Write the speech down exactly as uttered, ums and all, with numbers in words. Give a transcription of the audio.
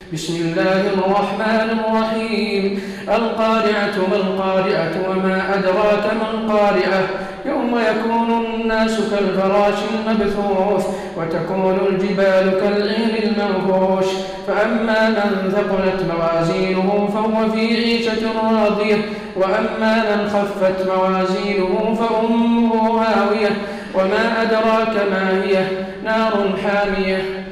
بسم الله الرحمن الرحيم القارعة ما القارعة وما أدراك ما القارعة يوم يكون الناس كالفراش المبثوث وتكون الجبال كالعهن المنفوش فأما من ثقلت موازينه فهو في عيشة راضية وأما من خفت موازينه فأمه هاوية وما أدراك ما هي نار حامية